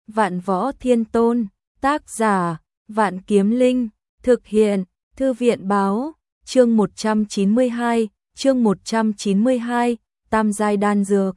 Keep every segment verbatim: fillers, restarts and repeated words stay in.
Vạn Võ Thiên Tôn, tác giả, Vạn Kiếm Linh, thực hiện, Thư viện báo, chương một trăm chín mươi hai, chương một trăm chín mươi hai, Tam giai đan dược.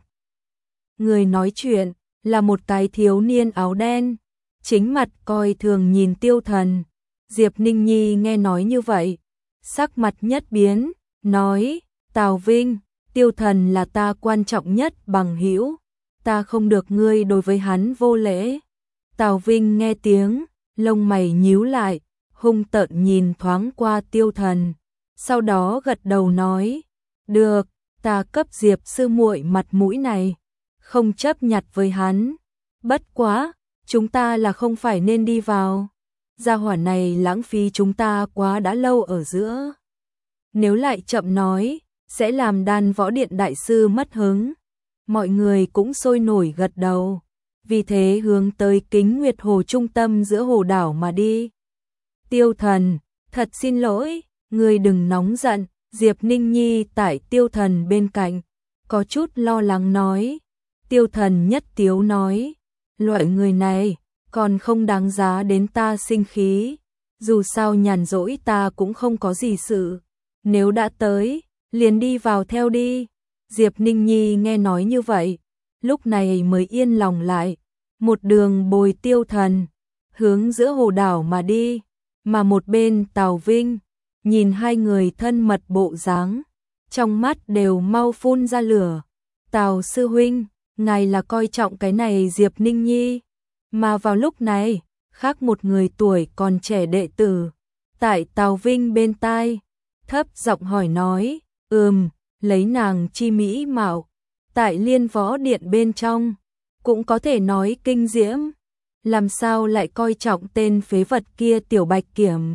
Người nói chuyện là một cái thiếu niên áo đen, chính mặt coi thường nhìn Tiêu Thần. Diệp Ninh Nhi nghe nói như vậy, sắc mặt nhất biến, nói: Tào Vinh, Tiêu Thần là ta quan trọng nhất bằng hữu, ta không được ngươi đối với hắn vô lễ. Tào Vinh nghe tiếng, lông mày nhíu lại, hung tợn nhìn thoáng qua Tiêu Thần, sau đó gật đầu nói: được, ta cấp Diệp sư muội mặt mũi này, không chấp nhặt với hắn. Bất quá, chúng ta là không phải nên đi vào. Gia hỏa này lãng phí chúng ta quá đã lâu ở giữa. Nếu lại chậm nói, sẽ làm Đan Võ Điện đại sư mất hứng. Mọi người cũng sôi nổi gật đầu, vì thế hướng tới Kính Nguyệt Hồ trung tâm giữa hồ đảo mà đi. Tiêu Thần, thật xin lỗi, ngươi đừng nóng giận. Diệp Ninh Nhi tại Tiêu Thần bên cạnh, có chút lo lắng nói. Tiêu Thần nhất tiếu nói: loại người này còn không đáng giá đến ta sinh khí, dù sao nhàn rỗi ta cũng không có gì sự, nếu đã tới, liền đi vào theo đi. Diệp Ninh Nhi nghe nói như vậy, lúc này mới yên lòng lại, một đường bồi Tiêu Thần, hướng giữa hồ đảo mà đi, mà một bên Tào Vinh, nhìn hai người thân mật bộ dáng, trong mắt đều mau phun ra lửa. Tào sư huynh, ngài là coi trọng cái này Diệp Ninh Nhi. Mà vào lúc này, khác một người tuổi còn trẻ đệ tử, tại Tào Vinh bên tai, thấp giọng hỏi nói: ừm, lấy nàng chi mỹ mạo, tại Liên Võ Điện bên trong, cũng có thể nói kinh diễm, làm sao lại coi trọng tên phế vật kia Tiểu Bạch Kiểm.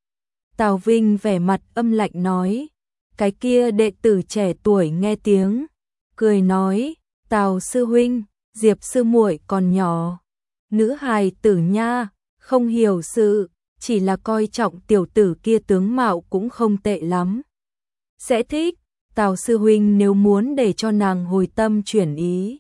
Tào Vinh vẻ mặt âm lạnh nói. Cái kia đệ tử trẻ tuổi nghe tiếng, cười nói: Tào sư huynh, Diệp sư muội còn nhỏ, nữ hài tử nha, không hiểu sự, chỉ là coi trọng tiểu tử kia tướng mạo cũng không tệ lắm, sẽ thích. Tào sư huynh nếu muốn để cho nàng hồi tâm chuyển ý,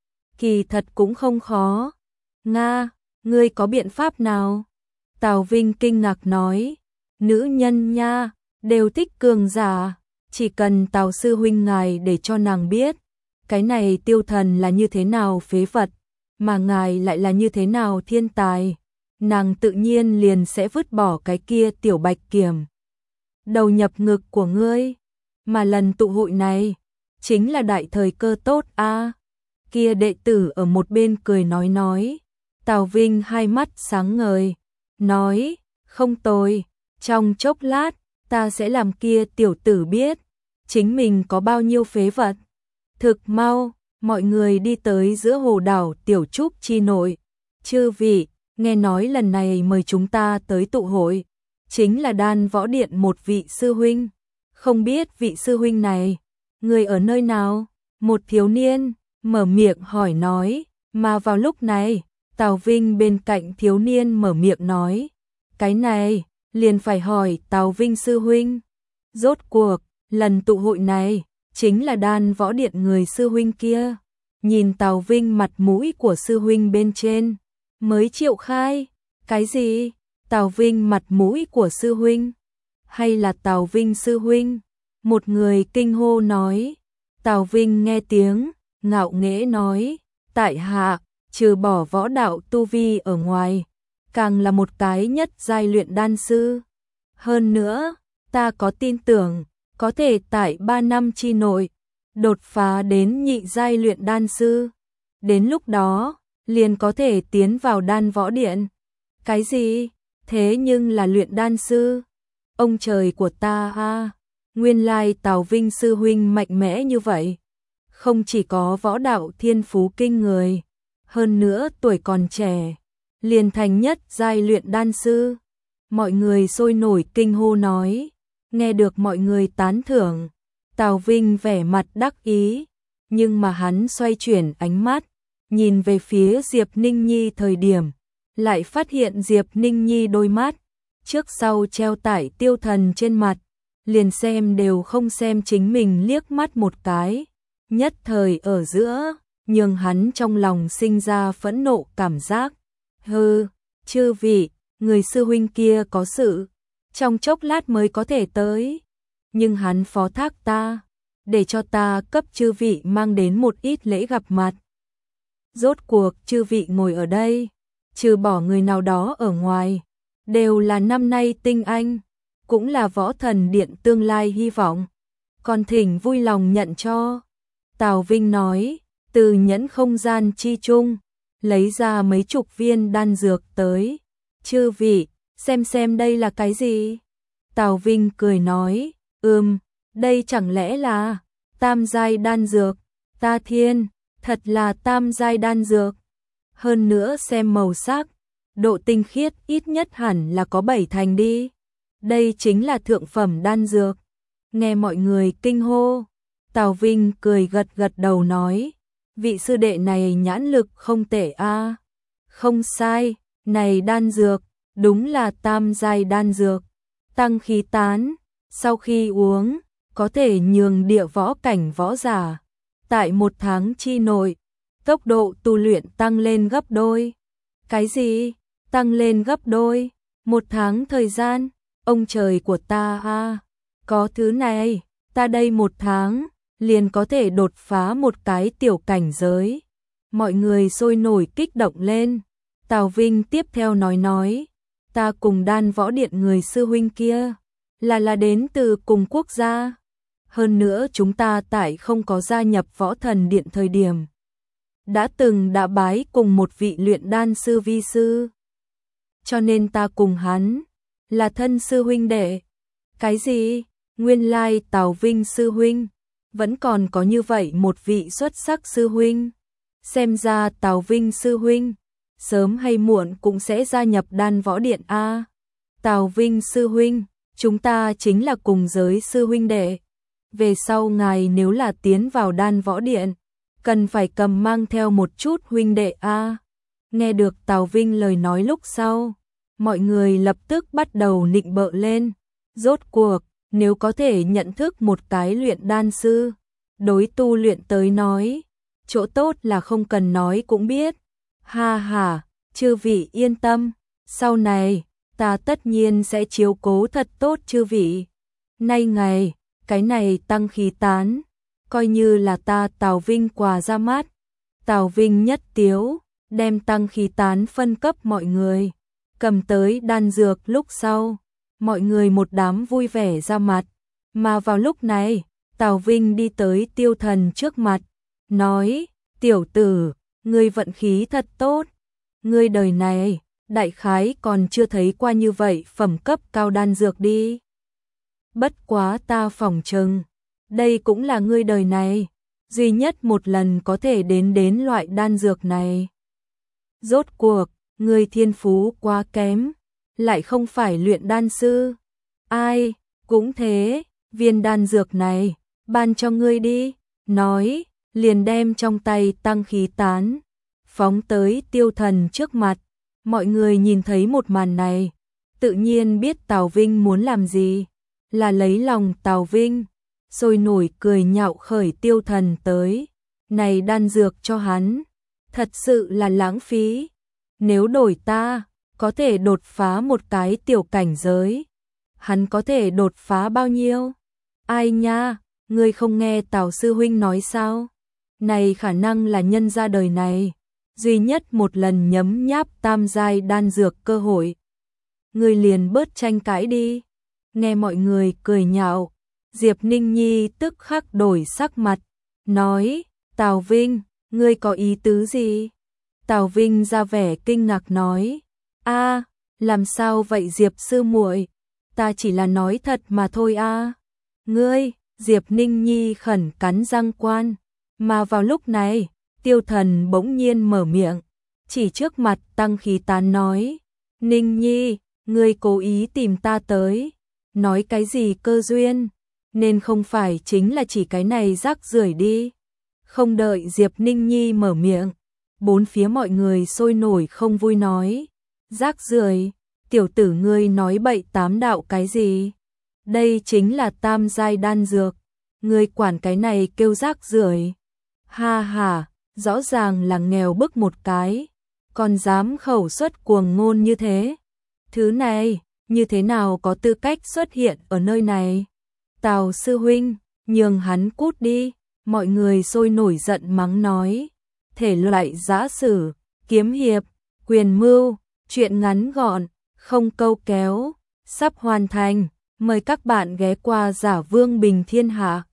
kỳ thật cũng không khó. Nga, ngươi có biện pháp nào? Tào Vinh kinh ngạc nói. Nữ nhân nha, đều thích cường giả, chỉ cần Tào sư huynh ngài để cho nàng biết, cái này Tiêu Thần là như thế nào phế vật, mà ngài lại là như thế nào thiên tài, nàng tự nhiên liền sẽ vứt bỏ cái kia Tiểu Bạch Kiểm, đầu nhập ngực của ngươi. Mà lần tụ hội này chính là đại thời cơ tốt a. À. Kia đệ tử ở một bên cười nói nói. Tào Vinh hai mắt sáng ngời, nói: không tồi, trong chốc lát ta sẽ làm kia tiểu tử biết chính mình có bao nhiêu phế vật. Thực mau, mọi người đi tới giữa hồ đảo Tiểu Trúc chi nội. Chư vị, nghe nói lần này mời chúng ta tới tụ hội, chính là Đan Võ Điện một vị sư huynh. Không biết vị sư huynh này, người ở nơi nào? Một thiếu niên mở miệng hỏi nói. Mà vào lúc này, Tào Vinh bên cạnh thiếu niên mở miệng nói: cái này liền phải hỏi Tào Vinh sư huynh. Rốt cuộc, lần tụ hội này chính là Đan Võ Điện người sư huynh kia. Nhìn Tào Vinh mặt mũi của sư huynh bên trên, mới triệu khai. Cái gì? Tào Vinh mặt mũi của sư huynh? Hay là Tào Vinh sư huynh? Một người kinh hô nói. Tào Vinh nghe tiếng, ngạo nghễ nói: tại hạ, trừ bỏ võ đạo tu vi ở ngoài, càng là một cái nhất giai luyện đan sư. Hơn nữa, ta có tin tưởng, có thể tại ba năm chi nội, đột phá đến nhị giai luyện đan sư. Đến lúc đó, liền có thể tiến vào Đan Võ Điện. Cái gì? Thế nhưng là luyện đan sư? Ông trời của ta a, nguyên lai Tào Vinh sư huynh mạnh mẽ như vậy. Không chỉ có võ đạo thiên phú kinh người, hơn nữa tuổi còn trẻ, liền thành nhất giai luyện đan sư. Mọi người sôi nổi kinh hô nói. Nghe được mọi người tán thưởng, Tào Vinh vẻ mặt đắc ý, nhưng mà hắn xoay chuyển ánh mắt, nhìn về phía Diệp Ninh Nhi thời điểm, lại phát hiện Diệp Ninh Nhi đôi mắt trước sau treo tải Tiêu Thần trên mặt, liền xem đều không xem chính mình liếc mắt một cái, nhất thời ở giữa, nhường hắn trong lòng sinh ra phẫn nộ cảm giác. Hừ, chư vị, người sư huynh kia có sự, trong chốc lát mới có thể tới, nhưng hắn phó thác ta, để cho ta cấp chư vị mang đến một ít lễ gặp mặt. Rốt cuộc chư vị ngồi ở đây, trừ bỏ người nào đó ở ngoài, đều là năm nay tinh anh, cũng là võ thần điện tương lai hy vọng, còn thỉnh vui lòng nhận cho. Tào Vinh nói, từ nhẫn không gian chi chung, lấy ra mấy chục viên đan dược tới. Chư vị, xem xem đây là cái gì? Tào Vinh cười nói, ừm, đây chẳng lẽ là tam giai đan dược? Ta thiên, thật là tam giai đan dược. Hơn nữa xem màu sắc, độ tinh khiết ít nhất hẳn là có bảy thành đi. Đây chính là thượng phẩm đan dược. Nghe mọi người kinh hô, Tào Vinh cười gật gật đầu nói, vị sư đệ này nhãn lực không tệ a. Không sai, này đan dược, đúng là tam giai đan dược, tăng khí tán, sau khi uống, có thể nhường địa võ cảnh võ giả, tại một tháng chi nội, tốc độ tu luyện tăng lên gấp đôi. Cái gì? Tăng lên gấp đôi? Một tháng thời gian? Ông trời của ta a, có thứ này, ta đây một tháng, liền có thể đột phá một cái tiểu cảnh giới. Mọi người sôi nổi kích động lên. Tào Vinh tiếp theo nói nói, ta cùng Đan Võ Điện người sư huynh kia, là là đến từ cùng quốc gia. Hơn nữa chúng ta tại không có gia nhập Võ Thần Điện thời điểm, đã từng đã bái cùng một vị luyện đan sư vi sư. Cho nên ta cùng hắn, là thân sư huynh đệ. Cái gì? Nguyên lai Tào Vinh sư huynh, vẫn còn có như vậy một vị xuất sắc sư huynh. Xem ra Tào Vinh sư huynh, sớm hay muộn cũng sẽ gia nhập Đan Võ Điện a. Tào Vinh sư huynh, chúng ta chính là cùng giới sư huynh đệ. Về sau ngài nếu là tiến vào Đan Võ Điện, cần phải cầm mang theo một chút huynh đệ a. Nghe được Tào Vinh lời nói lúc sau, mọi người lập tức bắt đầu nịnh bợ lên. Rốt cuộc, nếu có thể nhận thức một cái luyện đan sư, đối tu luyện tới nói, chỗ tốt là không cần nói cũng biết. Ha ha, chư vị yên tâm, sau này, ta tất nhiên sẽ chiếu cố thật tốt chư vị. Nay ngày, cái này tăng khí tán, coi như là ta Tào Vinh quà ra mắt. Tào Vinh nhất tiếu, đem tăng khí tán phân cấp mọi người, cầm tới đan dược lúc sau, mọi người một đám vui vẻ ra mặt. Mà vào lúc này, Tào Vinh đi tới Tiêu Thần trước mặt, nói, tiểu tử, ngươi vận khí thật tốt, ngươi đời này, đại khái còn chưa thấy qua như vậy phẩm cấp cao đan dược đi. Bất quá ta phỏng chừng, đây cũng là ngươi đời này, duy nhất một lần có thể đến đến loại đan dược này. Rốt cuộc, ngươi thiên phú quá kém, lại không phải luyện đan sư. Ai, cũng thế, viên đan dược này, ban cho ngươi đi, nói, liền đem trong tay tăng khí tán, phóng tới Tiêu Thần trước mặt. Mọi người nhìn thấy một màn này, tự nhiên biết Tào Vinh muốn làm gì, là lấy lòng Tào Vinh, sôi nổi cười nhạo khởi Tiêu Thần tới. Này đan dược cho hắn, thật sự là lãng phí, nếu đổi ta, có thể đột phá một cái tiểu cảnh giới, hắn có thể đột phá bao nhiêu? Ai nha, ngươi không nghe Tào sư huynh nói sao? Này khả năng là nhân ra đời này, duy nhất một lần nhấm nháp tam giai đan dược cơ hội. Ngươi liền bớt tranh cãi đi. Nghe mọi người cười nhạo, Diệp Ninh Nhi tức khắc đổi sắc mặt, nói, Tào Vinh, ngươi có ý tứ gì? Tào Vinh ra vẻ kinh ngạc nói, a, làm sao vậy Diệp sư muội? Ta chỉ là nói thật mà thôi a. Ngươi, Diệp Ninh Nhi khẩn cắn răng quan, mà vào lúc này, Tiêu Thần bỗng nhiên mở miệng, chỉ trước mặt tăng khí tán nói, Ninh Nhi, ngươi cố ý tìm ta tới, nói cái gì cơ duyên, nên không phải chính là chỉ cái này rác rưởi đi. Không đợi Diệp Ninh Nhi mở miệng, bốn phía mọi người sôi nổi không vui nói, rác rưởi, tiểu tử ngươi nói bậy tám đạo cái gì? Đây chính là tam giai đan dược, ngươi quản cái này kêu rác rưởi? Ha ha, rõ ràng là nghèo bức một cái. còn dám khẩu xuất cuồng ngôn như thế. Thứ này, như thế nào có tư cách xuất hiện ở nơi này? Tào sư huynh, nhường hắn cút đi, mọi người sôi nổi giận mắng nói. Thể loại giã sử, kiếm hiệp, quyền mưu, chuyện ngắn gọn, không câu kéo, sắp hoàn thành, mời các bạn ghé qua Giả Vương Bình Thiên Hạ.